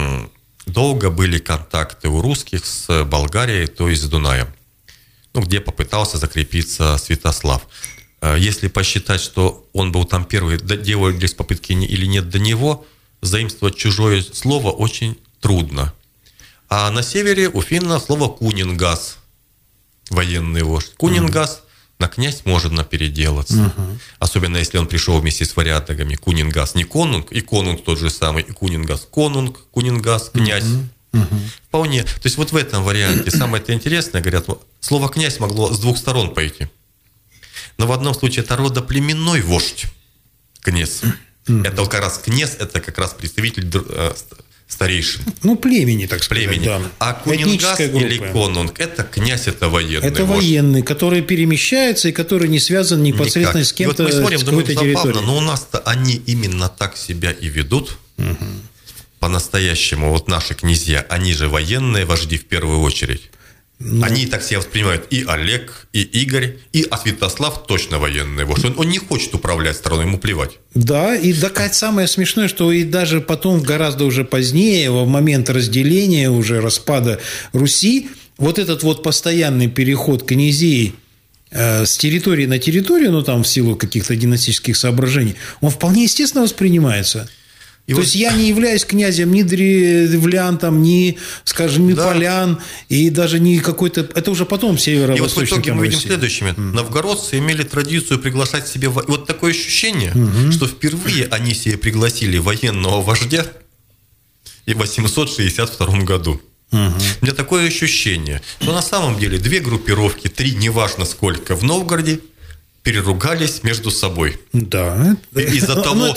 долго были контакты у русских с Болгарией, то есть с Дунаем, где попытался закрепиться Святослав. Если посчитать, что он был там первый, делались попытки или нет до него, заимствовать чужое слово очень трудно. А на севере у финна слово «кунингас», военный вождь. Кунингас на князь можно переделаться. Особенно если он пришел вместе с вариатагами. Кунингас не конунг, и конунг тот же самый, и кунингас конунг, кунингас князь. Вполне. То есть вот в этом варианте самое-то интересное, говорят, слово «князь» могло с двух сторон пойти. Но в одном случае это родоплеменной вождь, князь. Это как раз князь, это как раз представитель старейшин. Племени, так сказать. Племени. Да. А кунингас или конунг, это князь, это военный. Это военный, который перемещается и который не связан непосредственно с кем-то, вот мы смотрим, с какой-то территорией. Но у нас-то они именно так себя и ведут. По-настоящему. Вот наши князья, они же военные вожди в первую очередь. Они так себя воспринимают и Олег, и Игорь, и Святослав точно военный вождь. Он не хочет управлять страной, ему плевать. Да, и самое смешное, что и даже потом, гораздо уже позднее, в момент разделения, уже распада Руси, вот этот вот постоянный переход князей с территории на территорию, там в силу каких-то династических соображений, он вполне естественно воспринимается. То есть я не являюсь князем ни древлян, ни, скажем, ни полян, и даже не какой-то... Это уже потом северо-восточный. И вот в итоге мы видим следующее. Новгородцы имели традицию приглашать себе... Вот такое ощущение, что впервые они себе пригласили военного вождя в 862 году. У меня такое ощущение, что на самом деле 2 группировки, 3, неважно сколько, в Новгороде переругались между собой. Да. Из-за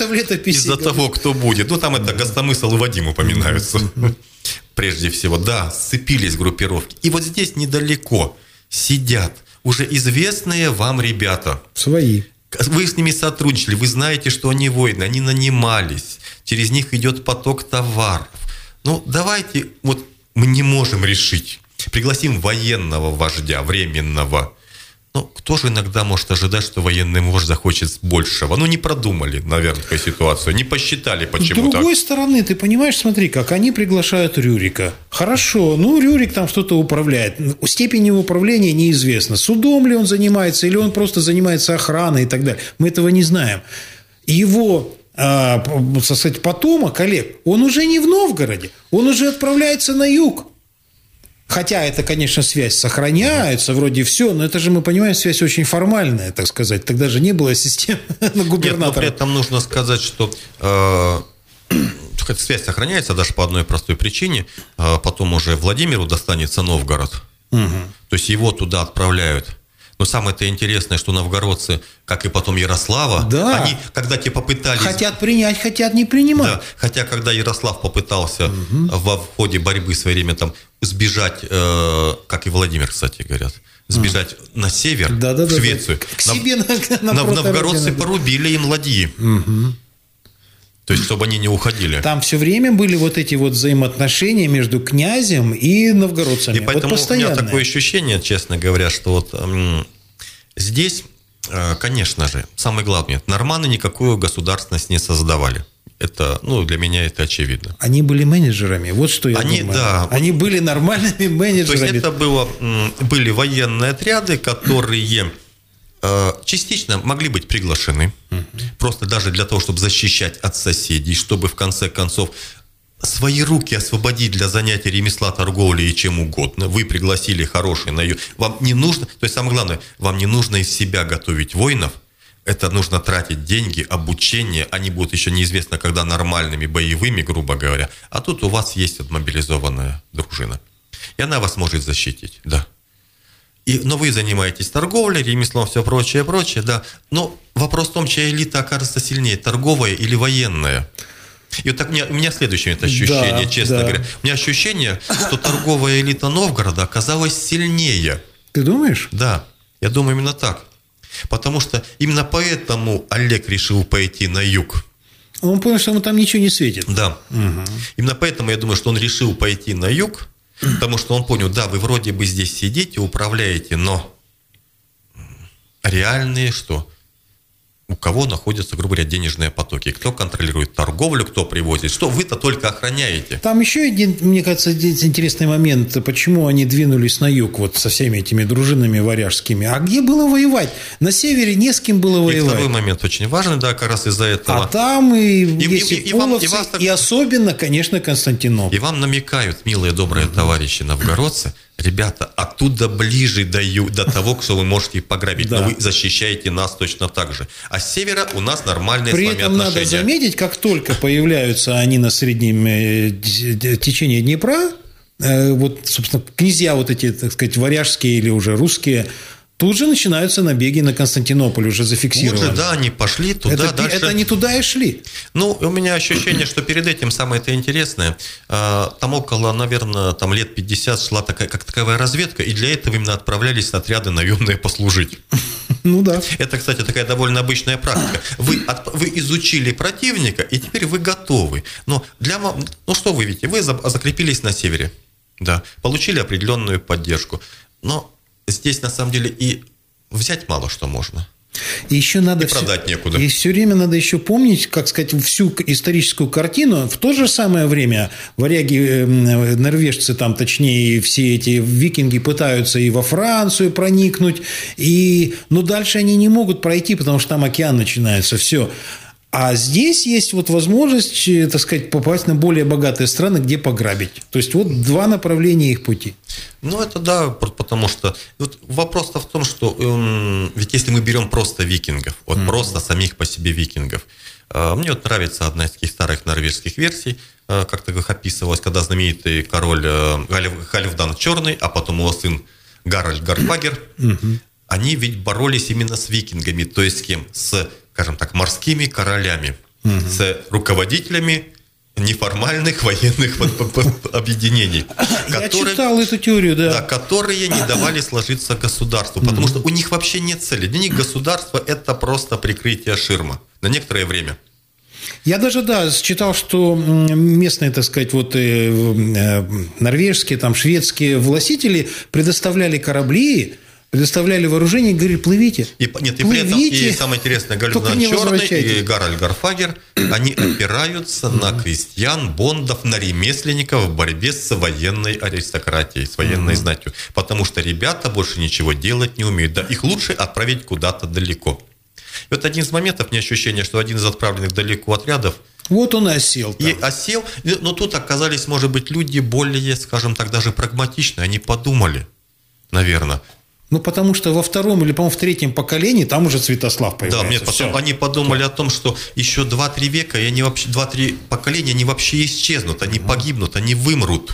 того, кто будет. Там это Гостомысл и Вадим упоминаются. Прежде всего, да, сцепились группировки. И вот здесь недалеко сидят уже известные вам ребята. Свои. Вы с ними сотрудничали, вы знаете, что они воины, они нанимались. Через них идет поток товаров. Давайте, вот мы не можем решить. Пригласим военного вождя, временного. Кто же иногда может ожидать, что военный вождь захочет большего? Не продумали, наверное, такую ситуацию, не посчитали почему-то. С другой стороны, ты понимаешь, смотри, как они приглашают Рюрика. Хорошо, Рюрик там что-то управляет. Степень его управления неизвестна. Судом ли он занимается, или он просто занимается охраной и так далее. Мы этого не знаем. Его, так сказать, потомок, Олег, он уже не в Новгороде, он уже отправляется на юг. Хотя это, конечно, связь сохраняется, вроде все, но это же, мы понимаем, связь очень формальная, так сказать. Тогда же не было системы губернатора. Нет, но при этом нужно сказать, что связь сохраняется даже по одной простой причине. Потом уже Владимиру достанется Новгород. То есть его туда отправляют. Но самое-то интересное, что новгородцы, как и потом Ярослава, они, когда те попытались... Хотят принять, хотят не принимать. Да, хотя, когда Ярослав попытался в ходе борьбы в свое время сбежать, как и Владимир, кстати, говорят, сбежать на север, в Швецию, к себе новгородцы порубили им ладьи. То есть, чтобы они не уходили. Там все время были вот эти вот взаимоотношения между князем и новгородцами. И поэтому у меня такое ощущение, честно говоря, что здесь, конечно же, самое главное, норманы никакую государственность не создавали. Это, для меня это очевидно. Они были менеджерами, вот что я думаю. Да, они были нормальными менеджерами. То есть, это были военные отряды, которые... частично могли быть приглашены, просто даже для того, чтобы защищать от соседей, чтобы в конце концов свои руки освободить для занятия ремесла, торговли и чем угодно. Вы пригласили хороший наем. Вам не нужно, то есть самое главное, вам не нужно из себя готовить воинов, это нужно тратить деньги, обучение, они будут еще неизвестно когда нормальными, боевыми, грубо говоря, а тут у вас есть мобилизованная дружина, и она вас может защитить, да. Но вы занимаетесь торговлей, ремеслом, все прочее, да. Но вопрос в том, чья элита окажется сильнее, торговая или военная. И вот так у меня следующее ощущение, честно говоря. У меня ощущение, что торговая элита Новгорода оказалась сильнее. Ты думаешь? Да, я думаю именно так. Потому что именно поэтому Олег решил пойти на юг. Он понял, что ему там ничего не светит. Да. Именно поэтому я думаю, что он решил пойти на юг, Потому что он понял, да, вы вроде бы здесь сидите, управляете, но реальные что? У кого находятся, грубо говоря, денежные потоки? Кто контролирует торговлю, кто привозит? Что вы-то только охраняете? Там еще один, мне кажется, интересный момент, почему они двинулись на юг вот со всеми этими дружинами варяжскими. А где было воевать? На севере не с кем было воевать. И второй момент очень важный, да, как раз из-за этого. А там есть и половцы, и особенно, конечно, Константинополь. И вам намекают, милые, добрые товарищи новгородцы, ребята, оттуда ближе до того, что вы можете пограбить, но вы защищаете нас точно так же. А с севера у нас нормальные При с вами этом отношения. надо заметить, как только появляются они на среднем течении Днепра, вот, собственно, князья вот эти, так сказать, варяжские или уже русские, тут же начинаются набеги на Константинополь, уже зафиксированы. Вот же, да, они пошли туда, дальше. Это они туда и шли. Ну, у меня ощущение, что перед этим самое это интересное, там около, наверное, там лет 50 шла такая, как таковая разведка, и для этого именно отправлялись отряды наемные послужить. Ну да. Это, кстати, такая довольно обычная практика. Вы изучили противника, и теперь вы готовы. Но что вы видите? Вы закрепились на севере, да, получили определенную поддержку. Но здесь, на самом деле, и взять мало что можно. И еще надо продать некуда. И все время надо еще помнить, как сказать, всю историческую картину. В то же самое время варяги, норвежцы, там, точнее, все эти викинги пытаются и во Францию проникнуть, но дальше они не могут пройти, потому что там океан начинается, все. А здесь есть вот возможность, так сказать, попасть на более богатые страны, где пограбить. То есть, вот два направления их пути. Ну, это да, потому что вот вопрос-то в том, что ведь если мы берем просто викингов, вот просто самих по себе викингов, мне вот нравится одна из таких старых норвежских версий, как-то их описывалось, когда знаменитый король Хальфдан Черный, а потом его сын Гаральд Гарфагер, они ведь боролись именно с викингами, то есть с кем? Скажем так, морскими королями, с руководителями неформальных военных объединений. Я читал эту теорию, да. Да, которые не давали сложиться государству, потому что у них вообще нет цели. Для них государство – это просто прикрытие ширма на некоторое время. Я даже, да, читал, что местные, так сказать, вот норвежские, там, шведские властители предоставляли корабли, предоставляли вооружение и говорили, плывите. И при этом, и самое интересное, Хальфдан Черный и Гаральд Гарфагер, они опираются на крестьян, бондов, на ремесленников в борьбе с военной аристократией, с военной знатью. Потому что ребята больше ничего делать не умеют. Да, их лучше отправить куда-то далеко. И вот один из моментов, мне ощущение, что один из отправленных далеко отрядов, вот он и осел. И осел, но тут оказались, может быть, люди более, скажем так, даже прагматичные. Они подумали, наверное. Ну, потому что во втором или, по-моему, в третьем поколении там уже Святослав появляется. Да, нет, потом они подумали о том, что еще 2-3 века, и они вообще 2-3 поколения, они вообще исчезнут, они погибнут, они вымрут.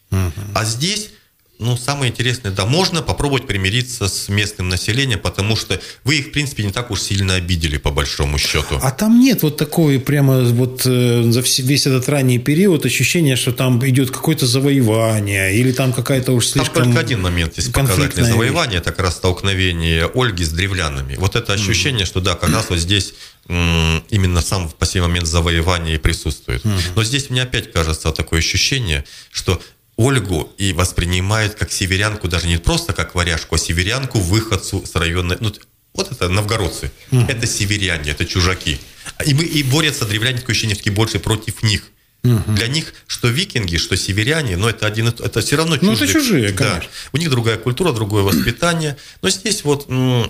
А здесь, самое интересное, да, можно попробовать примириться с местным населением, потому что вы их, в принципе, не так уж сильно обидели, по большому счету. А там нет вот такой прямо вот за весь этот ранний период ощущения, что там идет какое-то завоевание или там какая-то уж слишком там только один момент есть показательное завоевание, это как раз столкновение Ольги с древлянами. Вот это ощущение, что да, как раз вот здесь именно сам по себе момент завоевания и присутствует. Но здесь мне опять кажется такое ощущение, что Ольгу и воспринимают как северянку, даже не просто как варяжку, а северянку, выходцу с районной... вот это новгородцы, это северяне, это чужаки. И борются древляне, такое ощущение, больше против них. Для них что викинги, что северяне, это все равно чужие. Это чужие, конечно. Да. У них другая культура, другое воспитание. Но здесь вот...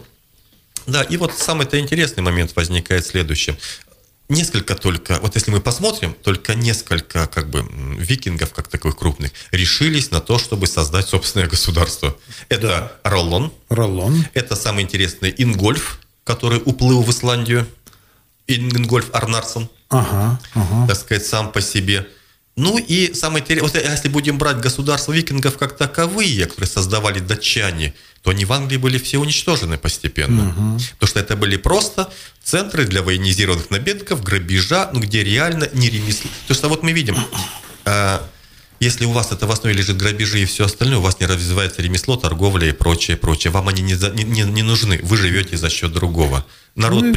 Да, и вот самый-то интересный момент возникает в следующем. Несколько только, вот если мы посмотрим, только несколько викингов, как таких крупных, решились на то, чтобы создать собственное государство. Это Роллон. Это самый интересный Ингольф, который уплыл в Исландию. Ингольф Арнарсон. Так сказать, сам по себе. Ну и самое интересное, вот если будем брать государства викингов как таковые, которые создавали датчане, то они в Англии были все уничтожены постепенно. Потому что это были просто центры для военизированных набегов, грабежа, где реально не ремесло. Потому что вот мы видим, если у вас это в основе лежит грабежи и все остальное, у вас не развивается ремесло, торговля и прочее. Вам они не нужны. Вы живете за счет другого. Народ,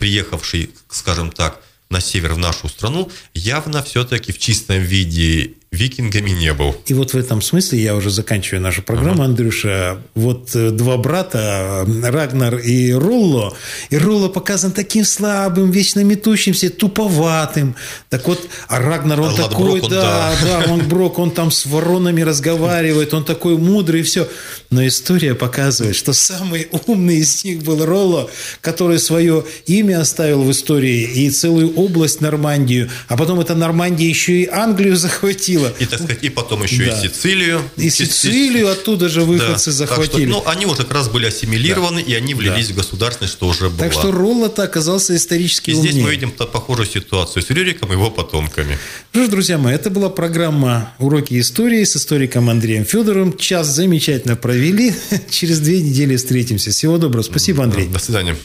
приехавший, скажем так, на север в нашу страну, явно все-таки в чистом виде викингами не был. И вот в этом смысле я уже заканчиваю нашу программу, Андрюша. Вот два брата, Рагнар и Ролло. И Ролло показан таким слабым, вечно метущимся, туповатым. Так вот, а Рагнар, он такой, Лангброк, он там с воронами разговаривает, он такой мудрый и все. Но история показывает, что самый умный из них был Ролло, который свое имя оставил в истории и целую область Нормандию, а потом эта Нормандия еще и Англию захватила. И, так сказать, и потом еще и Сицилию. И Сицилию оттуда же выходцы захватили. Так что, они уже как раз были ассимилированы, и они влились в государственность, что уже было. Так что Ролло-то оказался исторически умнее. И здесь мы видим похожую ситуацию с Рюриком и его потомками. Что ж, друзья мои, это была программа «Уроки истории» с историком Андреем Федоровым. Час замечательно провели. Через 2 недели встретимся. Всего доброго. Спасибо, Андрей. До свидания.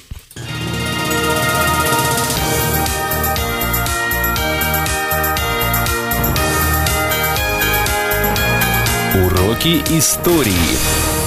Уроки истории.